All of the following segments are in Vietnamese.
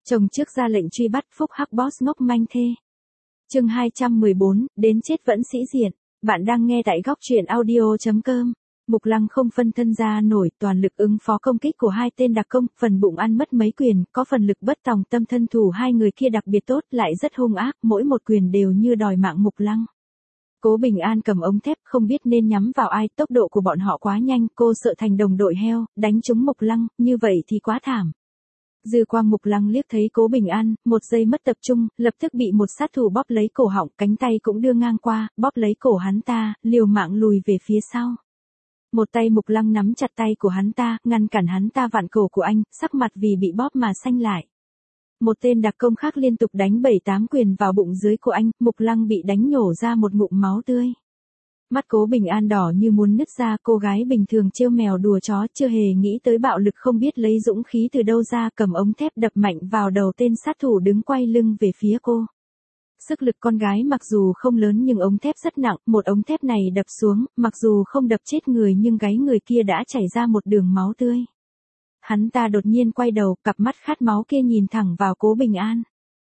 Chồng trước ra lệnh truy bắt Phúc Hắc Boss ngốc manh thê. Chương 214, đến chết vẫn sĩ diện. Bạn đang nghe tại góc truyện audio.com. Mục Lăng không phân thân ra nổi, toàn lực ứng phó công kích của hai tên đặc công, phần bụng ăn mất mấy quyền, có phần lực bất tòng tâm, thân thủ hai người kia đặc biệt tốt, lại rất hung ác, mỗi một quyền đều như đòi mạng Mục Lăng. Cố Bình An cầm ống thép, không biết nên nhắm vào ai, tốc độ của bọn họ quá nhanh, cô sợ thành đồng đội heo, đánh trúng Mục Lăng, như vậy thì quá thảm. Dư quang Mục Lăng liếc thấy Cố Bình An, một giây mất tập trung, lập tức bị một sát thủ bóp lấy cổ họng, cánh tay cũng đưa ngang qua, bóp lấy cổ hắn ta, liều mạng lùi về phía sau. Một tay Mục Lăng nắm chặt tay của hắn ta, ngăn cản hắn ta vặn cổ của anh, sắc mặt vì bị bóp mà xanh lại. Một tên đặc công khác liên tục đánh 7-8 quyền vào bụng dưới của anh, Mục Lăng bị đánh nhổ ra một ngụm máu tươi. Mắt Cố Bình An đỏ như muốn nứt ra, cô gái bình thường trêu mèo đùa chó, chưa hề nghĩ tới bạo lực, không biết lấy dũng khí từ đâu ra, cầm ống thép đập mạnh vào đầu tên sát thủ đứng quay lưng về phía cô. Sức lực con gái mặc dù không lớn nhưng ống thép rất nặng, một ống thép này đập xuống, mặc dù không đập chết người nhưng gáy người kia đã chảy ra một đường máu tươi. Hắn ta đột nhiên quay đầu, cặp mắt khát máu kia nhìn thẳng vào Cố Bình An.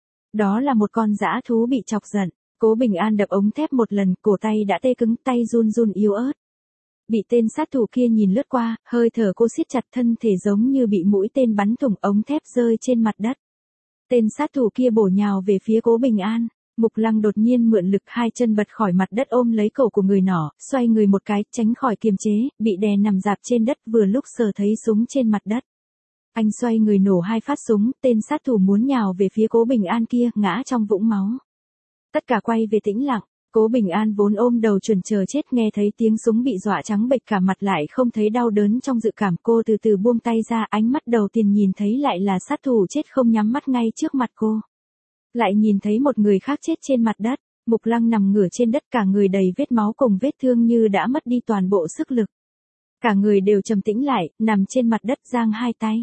Đó là một con dã thú bị chọc giận. Cố Bình An đập ống thép một lần, cổ tay đã tê cứng, tay run run yếu ớt. Bị tên sát thủ kia nhìn lướt qua, hơi thở cô siết chặt, thân thể giống như bị mũi tên bắn thủng, ống thép rơi trên mặt đất. Tên sát thủ kia bổ nhào về phía Cố Bình An. Mục Lăng đột nhiên mượn lực, hai chân bật khỏi mặt đất ôm lấy cổ của người nọ, xoay người một cái, tránh khỏi kiềm chế, bị đè nằm rạp trên đất, vừa lúc sờ thấy súng trên mặt đất. Anh xoay người nổ 2 phát súng, tên sát thủ muốn nhào về phía Cố Bình An kia, ngã trong vũng máu. Tất cả quay về tĩnh lặng, Cố Bình An vốn ôm đầu chuẩn chờ chết, nghe thấy tiếng súng bị dọa trắng bệch cả mặt, lại không thấy đau đớn trong dự cảm, cô từ từ buông tay ra, ánh mắt đầu tiên nhìn thấy lại là sát thủ chết không nhắm mắt ngay trước mặt cô. Lại nhìn thấy một người khác chết trên mặt đất, Mục Lăng nằm ngửa trên đất, cả người đầy vết máu cùng vết thương như đã mất đi toàn bộ sức lực. Cả người đều trầm tĩnh lại, nằm trên mặt đất giang hai tay.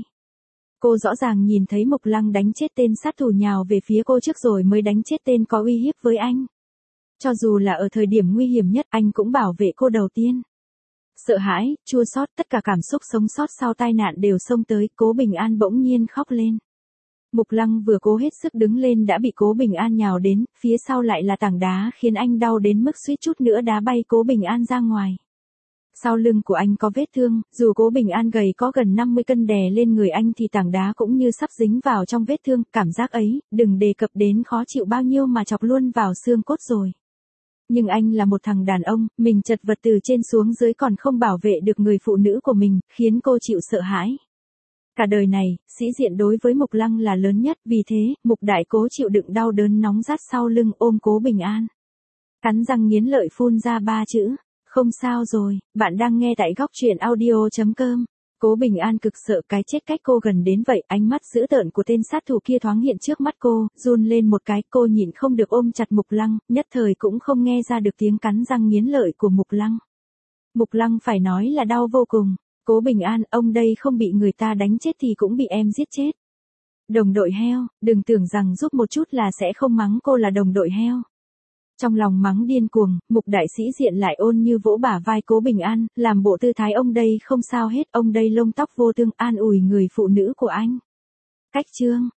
Cô rõ ràng nhìn thấy Mục Lăng đánh chết tên sát thủ nhào về phía cô trước rồi mới đánh chết tên có uy hiếp với anh. Cho dù là ở thời điểm nguy hiểm nhất, anh cũng bảo vệ cô đầu tiên. Sợ hãi, chua xót, tất cả cảm xúc sống sót sau tai nạn đều xông tới, Cố Bình An bỗng nhiên khóc lên. Mục Lăng vừa cố hết sức đứng lên đã bị Cố Bình An nhào đến, phía sau lại là tảng đá khiến anh đau đến mức suýt chút nữa đá bay Cố Bình An ra ngoài. Sau lưng của anh có vết thương, dù Cố Bình An gầy có gần 50 cân đè lên người anh thì tảng đá cũng như sắp dính vào trong vết thương, cảm giác ấy, đừng đề cập đến khó chịu bao nhiêu mà chọc luôn vào xương cốt rồi. Nhưng anh là một thằng đàn ông, mình chật vật từ trên xuống dưới còn không bảo vệ được người phụ nữ của mình, khiến cô chịu sợ hãi. Cả đời này, sĩ diện đối với Mục Lăng là lớn nhất, vì thế, Mục Đại cố chịu đựng đau đớn nóng rát sau lưng ôm Cố Bình An. Cắn răng nghiến lợi phun ra 3 chữ. Không sao rồi, bạn đang nghe tại góc truyện audio.com. Cố Bình An cực sợ cái chết cách cô gần đến vậy, ánh mắt dữ tợn của tên sát thủ kia thoáng hiện trước mắt cô, run lên một cái, cô nhịn không được ôm chặt Mục Lăng, nhất thời cũng không nghe ra được tiếng cắn răng nghiến lợi của Mục Lăng. Mục Lăng phải nói là đau vô cùng. Cố Bình An, ông đây không bị người ta đánh chết thì cũng bị em giết chết. Đồng đội heo, đừng tưởng rằng giúp một chút là sẽ không mắng cô là đồng đội heo. Trong lòng mắng điên cuồng, Mục Đại sĩ diện lại ôn như vỗ bả vai Cố Bình An, làm bộ tư thái ông đây không sao hết, ông đây lông tóc vô thương, an ủi người phụ nữ của anh. Cách chương,